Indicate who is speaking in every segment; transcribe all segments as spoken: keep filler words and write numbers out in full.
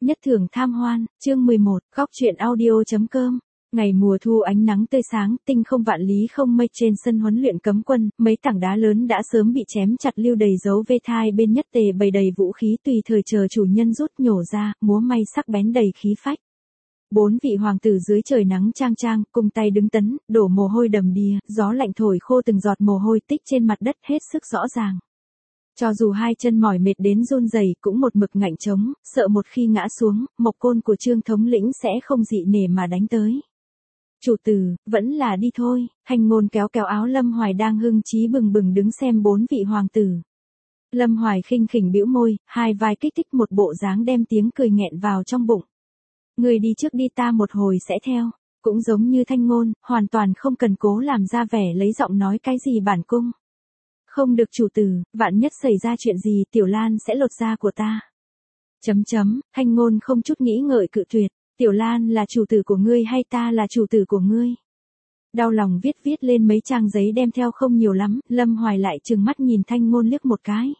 Speaker 1: Nhất thường tham hoan, chương mười một, góc truyện audio.com. Ngày mùa thu ánh nắng tươi sáng, tinh không vạn lý không mây trên sân huấn luyện cấm quân, mấy tảng đá lớn đã sớm bị chém chặt lưu đầy dấu vết hai bên nhất tề bày đầy vũ khí tùy thời chờ chủ nhân rút nhổ ra, múa may sắc bén đầy khí phách. Bốn vị hoàng tử dưới trời nắng chang chang, cùng tay đứng tấn, đổ mồ hôi đầm đìa, gió lạnh thổi khô từng giọt mồ hôi tích trên mặt đất hết sức rõ ràng. Cho dù hai chân mỏi mệt đến run rẩy cũng một mực ngạnh trống, sợ một khi ngã xuống, mộc côn của Trương thống lĩnh sẽ không dị nể mà đánh tới. Chủ tử, vẫn là đi thôi, Hành Ngôn kéo kéo áo Lâm Hoài đang hưng trí bừng bừng đứng xem bốn vị hoàng tử. Lâm Hoài khinh khỉnh bĩu môi, hai vai kích thích một bộ dáng đem tiếng cười nghẹn vào trong bụng. Người đi trước đi, ta một hồi sẽ theo. Cũng giống như Thanh Ngôn, hoàn toàn không cần cố làm ra vẻ lấy giọng nói cái gì bản cung. Không được chủ tử, vạn nhất xảy ra chuyện gì Tiểu Lan sẽ lột da của ta. Chấm chấm, Hành Ngôn không chút nghĩ ngợi cự tuyệt, Tiểu Lan là chủ tử của ngươi hay ta là chủ tử của ngươi? Đau lòng viết viết lên mấy trang giấy đem theo không nhiều lắm, Lâm Hoài lại trừng mắt nhìn Thanh Ngôn liếc một cái.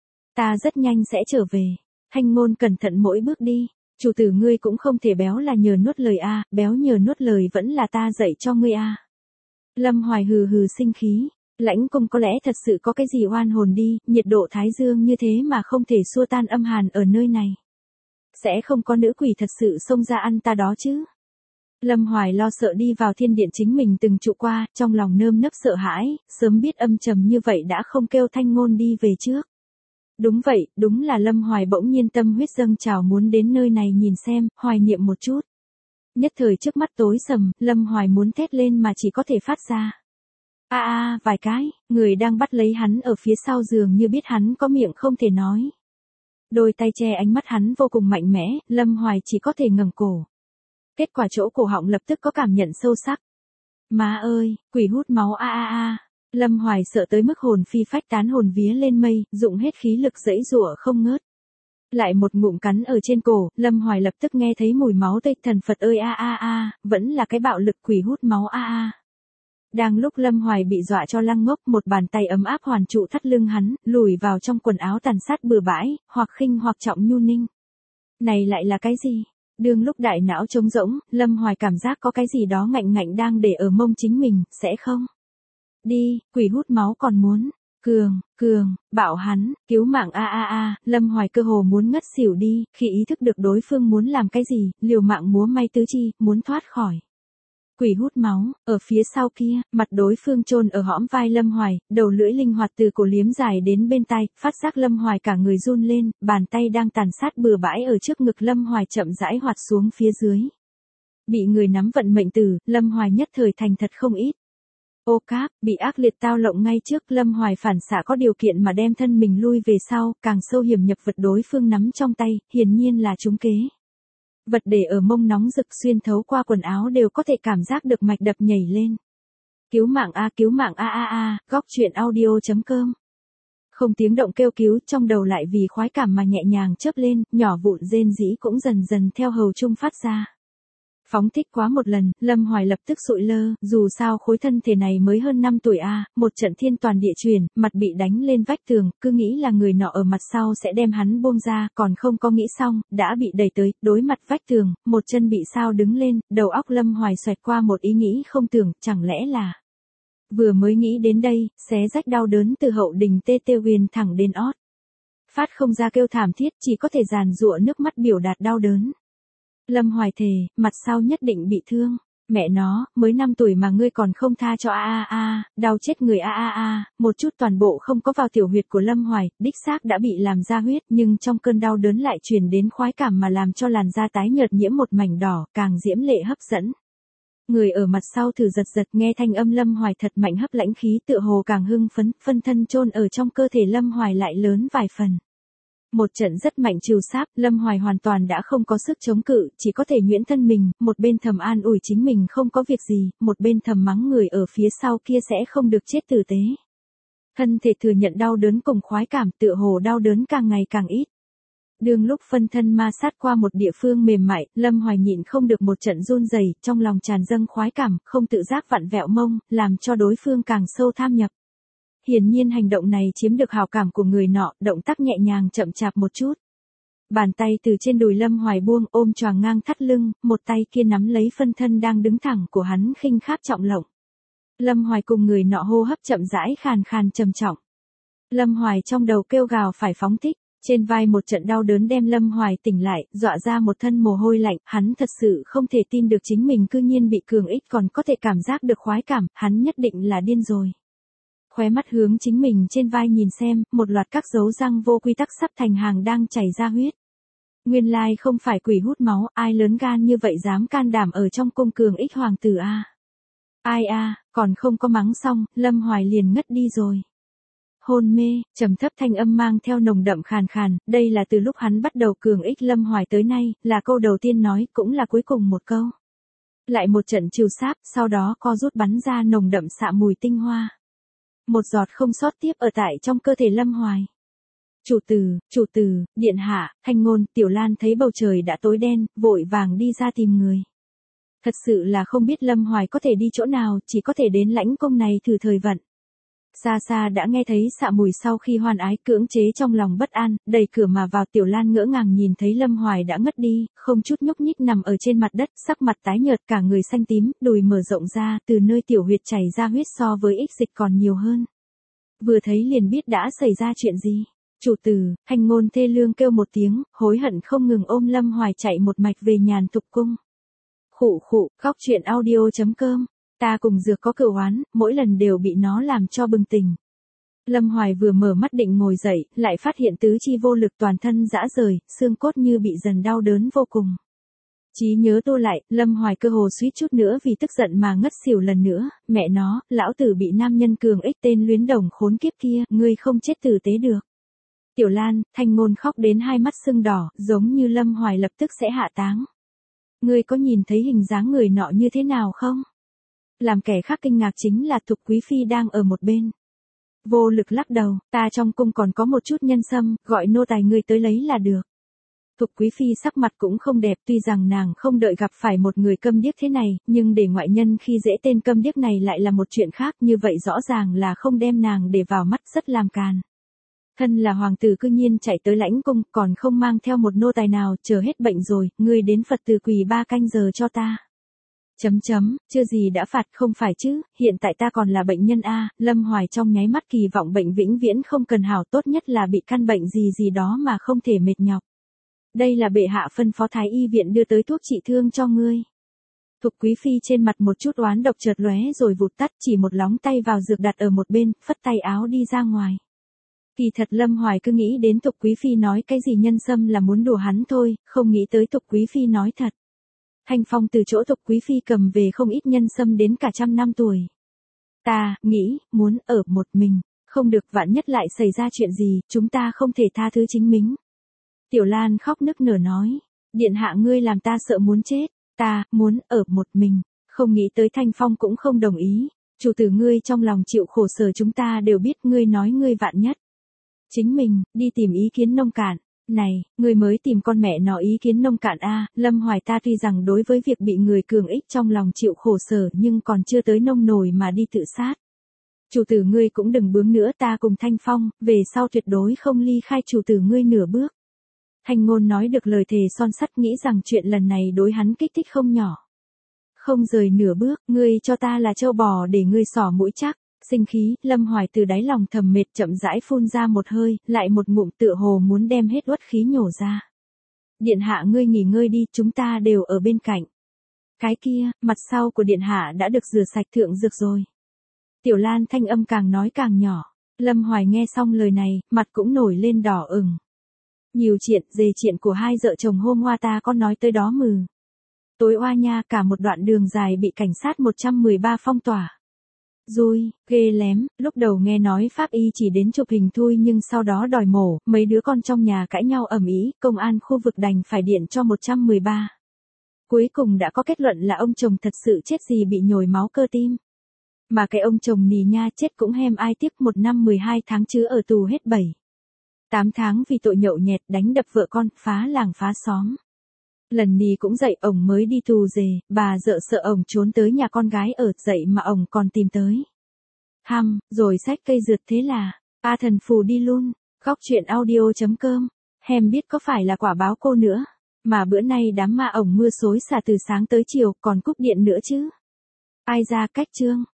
Speaker 1: Ta rất nhanh sẽ trở về. Hành Ngôn cẩn thận mỗi bước đi. Chủ tử ngươi cũng không thể béo là nhờ nuốt lời a, à, béo nhờ nuốt lời vẫn là ta dạy cho ngươi a. À. Lâm Hoài hừ hừ sinh khí. Lãnh cung có lẽ thật sự có cái gì oan hồn đi, nhiệt độ thái dương như thế mà không thể xua tan âm hàn ở nơi này. Sẽ không có nữ quỷ thật sự xông ra ăn ta đó chứ. Lâm Hoài lo sợ đi vào thiên điện chính mình từng trụ qua, trong lòng nơm nớp sợ hãi, sớm biết âm trầm như vậy đã không kêu Thanh Ngôn đi về trước. Đúng vậy, đúng là Lâm Hoài bỗng nhiên tâm huyết dâng trào muốn đến nơi này nhìn xem, hoài niệm một chút. Nhất thời trước mắt tối sầm, Lâm Hoài muốn thét lên mà chỉ có thể phát ra. A à, a, à, vài cái, người đang bắt lấy hắn ở phía sau giường như biết hắn có miệng không thể nói. Đôi tay che ánh mắt hắn vô cùng mạnh mẽ, Lâm Hoài chỉ có thể ngẩng cổ. Kết quả chỗ cổ họng lập tức có cảm nhận sâu sắc. Má ơi, quỷ hút máu a a a. Lâm Hoài sợ tới mức hồn phi phách tán hồn vía lên mây, dụng hết khí lực giãy giụa không ngớt. Lại một ngụm cắn ở trên cổ, Lâm Hoài lập tức nghe thấy mùi máu tươi, thần Phật ơi a a a, vẫn là cái bạo lực quỷ hút máu a a. Đang lúc Lâm Hoài bị dọa cho lăng ngốc, một bàn tay ấm áp hoàn trụ thắt lưng hắn, lùi vào trong quần áo tàn sát bừa bãi, hoặc khinh hoặc trọng nhu ninh. Này lại là cái gì? Đương lúc đại não trống rỗng, Lâm Hoài cảm giác có cái gì đó ngạnh ngạnh đang để ở mông chính mình, sẽ không? Đi, quỷ hút máu còn muốn. Cường, cường, bảo hắn, cứu mạng a a a, Lâm Hoài cơ hồ muốn ngất xỉu đi, khi ý thức được đối phương muốn làm cái gì, liều mạng múa may tứ chi, muốn thoát khỏi. Quỷ hút máu, ở phía sau kia, mặt đối phương chôn ở hõm vai Lâm Hoài, đầu lưỡi linh hoạt từ cổ liếm dài đến bên tai, phát giác Lâm Hoài cả người run lên, bàn tay đang tàn sát bừa bãi ở trước ngực Lâm Hoài chậm rãi hoạt xuống phía dưới. Bị người nắm vận mệnh tử, Lâm Hoài nhất thời thành thật không ít. Ô cáp, bị ác liệt tao lộng ngay trước, Lâm Hoài phản xạ có điều kiện mà đem thân mình lui về sau, càng sâu hiểm nhập vật đối phương nắm trong tay, hiển nhiên là trúng kế. Vật để ở mông nóng rực xuyên thấu qua quần áo đều có thể cảm giác được mạch đập nhảy lên. Cứu mạng a, cứu mạng a a a, góc truyện audio.com. Không tiếng động kêu cứu, trong đầu lại vì khoái cảm mà nhẹ nhàng chớp lên, nhỏ vụn rên rỉ cũng dần dần theo hầu trung phát ra. Phóng thích quá một lần, Lâm Hoài lập tức sụi lơ, dù sao khối thân thể này mới hơn năm tuổi a, à, một trận thiên toàn địa chuyển, mặt bị đánh lên vách tường, cứ nghĩ là người nọ ở mặt sau sẽ đem hắn buông ra, còn không có nghĩ xong, đã bị đẩy tới, đối mặt vách tường, một chân bị sao đứng lên, đầu óc Lâm Hoài xoẹt qua một ý nghĩ không tưởng, chẳng lẽ là... Vừa mới nghĩ đến đây, xé rách đau đớn từ hậu đình tê tê huyền thẳng đến ót. Phát không ra kêu thảm thiết, chỉ có thể giàn giụa nước mắt biểu đạt đau đớn. Lâm Hoài thề, mặt sau nhất định bị thương. Mẹ nó, mới năm tuổi mà ngươi còn không tha cho a a a, đau chết người a a a, một chút toàn bộ không có vào tiểu huyệt của Lâm Hoài, đích xác đã bị làm ra huyết, nhưng trong cơn đau đớn lại truyền đến khoái cảm mà làm cho làn da tái nhợt nhiễm một mảnh đỏ, càng diễm lệ hấp dẫn. Người ở mặt sau thử giật giật nghe thanh âm Lâm Hoài thật mạnh hấp lãnh khí tựa hồ càng hưng phấn, phân thân chôn ở trong cơ thể Lâm Hoài lại lớn vài phần. Một trận rất mạnh trừ sáp, Lâm Hoài hoàn toàn đã không có sức chống cự, chỉ có thể nhuyễn thân mình, một bên thầm an ủi chính mình không có việc gì, một bên thầm mắng người ở phía sau kia sẽ không được chết tử tế. Thân thể thừa nhận đau đớn cùng khoái cảm, tựa hồ đau đớn càng ngày càng ít. Đương lúc phân thân ma sát qua một địa phương mềm mại, Lâm Hoài nhịn không được một trận run rẩy, trong lòng tràn dâng khoái cảm, không tự giác vặn vẹo mông, làm cho đối phương càng sâu tham nhập. Hiển nhiên hành động này chiếm được hào cảm của người nọ, động tác nhẹ nhàng chậm chạp một chút. Bàn tay từ trên đùi Lâm Hoài buông ôm choàng ngang thắt lưng, một tay kia nắm lấy phân thân đang đứng thẳng của hắn khinh kháp trọng lộng. Lâm Hoài cùng người nọ hô hấp chậm rãi khàn khàn trầm trọng. Lâm Hoài trong đầu kêu gào phải phóng thích, trên vai một trận đau đớn đem Lâm Hoài tỉnh lại, dọa ra một thân mồ hôi lạnh, hắn thật sự không thể tin được chính mình cư nhiên bị cường ích còn có thể cảm giác được khoái cảm, hắn nhất định là điên rồi. Khóe mắt hướng chính mình trên vai nhìn xem, một loạt các dấu răng vô quy tắc sắp thành hàng đang chảy ra huyết. Nguyên lai không phải quỷ hút máu, ai lớn gan như vậy dám can đảm ở trong cung cường ích hoàng tử a. Ai a, còn không có mắng xong, Lâm Hoài liền ngất đi rồi. Hôn mê, trầm thấp thanh âm mang theo nồng đậm khàn khàn, đây là từ lúc hắn bắt đầu cường ích Lâm Hoài tới nay, là câu đầu tiên nói, cũng là cuối cùng một câu. Lại một trận trừ sáp, sau đó co rút bắn ra nồng đậm xạ mùi tinh hoa. Một giọt không sót tiếp ở tại trong cơ thể Lâm Hoài. Chủ tử, chủ tử, điện hạ, Thanh Ngôn, Tiểu Lan thấy bầu trời đã tối đen, vội vàng đi ra tìm người. Thật sự là không biết Lâm Hoài có thể đi chỗ nào, chỉ có thể đến lãnh cung này thử thời vận. Xa xa đã nghe thấy xạ mùi sau khi hoan ái cưỡng chế trong lòng bất an, đẩy cửa mà vào. Tiểu Lan ngỡ ngàng nhìn thấy Lâm Hoài đã ngất đi, không chút nhúc nhích nằm ở trên mặt đất, sắc mặt tái nhợt cả người xanh tím, đùi mở rộng ra, từ nơi tiểu huyệt chảy ra huyết so với ích dịch còn nhiều hơn. Vừa thấy liền biết đã xảy ra chuyện gì. Chủ tử, Thanh Ngôn thê lương kêu một tiếng, hối hận không ngừng ôm Lâm Hoài chạy một mạch về Nhàn Thục cung. Khụ khụ, khóc chuyện audio chấm com. Ta cùng dược có cựu oán, mỗi lần đều bị nó làm cho bừng tỉnh. Lâm Hoài vừa mở mắt định ngồi dậy, lại phát hiện tứ chi vô lực toàn thân rã rời, xương cốt như bị dần đau đớn vô cùng. Trí nhớ tô lại, Lâm Hoài cơ hồ suýt chút nữa vì tức giận mà ngất xỉu lần nữa, mẹ nó, lão tử bị nam nhân cường ích tên luyến đồng khốn kiếp kia, ngươi không chết tử tế được. Tiểu Lan, Thanh Ngôn khóc đến hai mắt sưng đỏ, giống như Lâm Hoài lập tức sẽ hạ táng. Ngươi có nhìn thấy hình dáng người nọ như thế nào không? Làm kẻ khác kinh ngạc chính là Thục Quý Phi đang ở một bên. Vô lực lắc đầu, ta trong cung còn có một chút nhân sâm, gọi nô tài ngươi tới lấy là được. Thục Quý Phi sắc mặt cũng không đẹp, tuy rằng nàng không đợi gặp phải một người câm điếc thế này, nhưng để ngoại nhân khi dễ tên câm điếc này lại là một chuyện khác, như vậy rõ ràng là không đem nàng để vào mắt, rất làm càn. Thân là hoàng tử cư nhiên chạy tới lãnh cung, còn không mang theo một nô tài nào, chờ hết bệnh rồi, ngươi đến Phật từ quỳ ba canh giờ cho ta. Chấm chấm, chưa gì đã phạt không phải chứ, hiện tại ta còn là bệnh nhân A, Lâm Hoài trong nháy mắt kỳ vọng bệnh vĩnh viễn không cần hảo, tốt nhất là bị căn bệnh gì gì đó mà không thể mệt nhọc. Đây là bệ hạ phân phó thái y viện đưa tới thuốc trị thương cho ngươi. Thục Quý Phi trên mặt một chút oán độc chợt lóe rồi vụt tắt, chỉ một lóng tay vào dược đặt ở một bên, phất tay áo đi ra ngoài. Kỳ thật Lâm Hoài cứ nghĩ đến Thục Quý Phi nói cái gì nhân sâm là muốn đùa hắn thôi, không nghĩ tới Thục Quý Phi nói thật. Thanh Phong từ chỗ Thục Quý Phi cầm về không ít nhân sâm đến cả trăm năm tuổi. Ta, nghĩ, muốn ở một mình, không được vạn nhất lại xảy ra chuyện gì, chúng ta không thể tha thứ chính mình. Tiểu Lan khóc nức nở nói, điện hạ ngươi làm ta sợ muốn chết, ta, muốn ở một mình, không nghĩ tới Thanh Phong cũng không đồng ý, chủ tử ngươi trong lòng chịu khổ sở chúng ta đều biết ngươi nói ngươi vạn nhất. Chính mình, đi tìm ý kiến nông cạn. Này, người mới tìm con mẹ nó ý kiến nông cạn a, Lâm Hoài ta tuy rằng đối với việc bị người cường ích trong lòng chịu khổ sở nhưng còn chưa tới nông nổi mà đi tự sát. Chủ tử ngươi cũng đừng bướng nữa, ta cùng Thanh Phong, về sau tuyệt đối không ly khai chủ tử ngươi nửa bước. Thanh Ngôn nói được lời thề son sắt, nghĩ rằng chuyện lần này đối hắn kích thích không nhỏ. Không rời nửa bước, ngươi cho ta là trâu bò để ngươi xỏ mũi chắc. Sinh khí, Lâm Hoài từ đáy lòng thầm mệt chậm rãi phun ra một hơi, lại một ngụm tựa hồ muốn đem hết uất khí nhổ ra. Điện hạ ngươi nghỉ ngơi đi, chúng ta đều ở bên cạnh. Cái kia, mặt sau của điện hạ đã được rửa sạch thượng dược rồi. Tiểu Lan thanh âm càng nói càng nhỏ. Lâm Hoài nghe xong lời này, mặt cũng nổi lên đỏ ửng. Nhiều chuyện, dề chuyện của hai vợ chồng hôm qua ta có nói tới đó mừ. Tối oa nha, cả một đoạn đường dài bị cảnh sát một trăm mười ba phong tỏa. Rồi, ghê lém, lúc đầu nghe nói pháp y chỉ đến chụp hình thôi nhưng sau đó đòi mổ, mấy đứa con trong nhà cãi nhau ầm ĩ, công an khu vực đành phải điện cho một trăm mười ba. Cuối cùng đã có kết luận là ông chồng thật sự chết gì bị nhồi máu cơ tim. Mà cái ông chồng nì nha chết cũng hem ai tiếc, một năm mười hai tháng chứ ở tù hết bảy. tám tháng vì tội nhậu nhẹt đánh đập vợ con, phá làng phá xóm. Lần nì cũng dậy, ổng mới đi tù dề, bà dợ sợ ổng trốn tới nhà con gái ở, dậy mà ổng còn tìm tới. Hăm, rồi xách cây rượt thế là, A thần phù đi luôn, khóc chuyện audio chấm com Hem biết có phải là quả báo cô nữa. Mà bữa nay đám ma ổng mưa xối xả từ sáng tới chiều còn cúp điện nữa chứ. Ai ra cách Trương.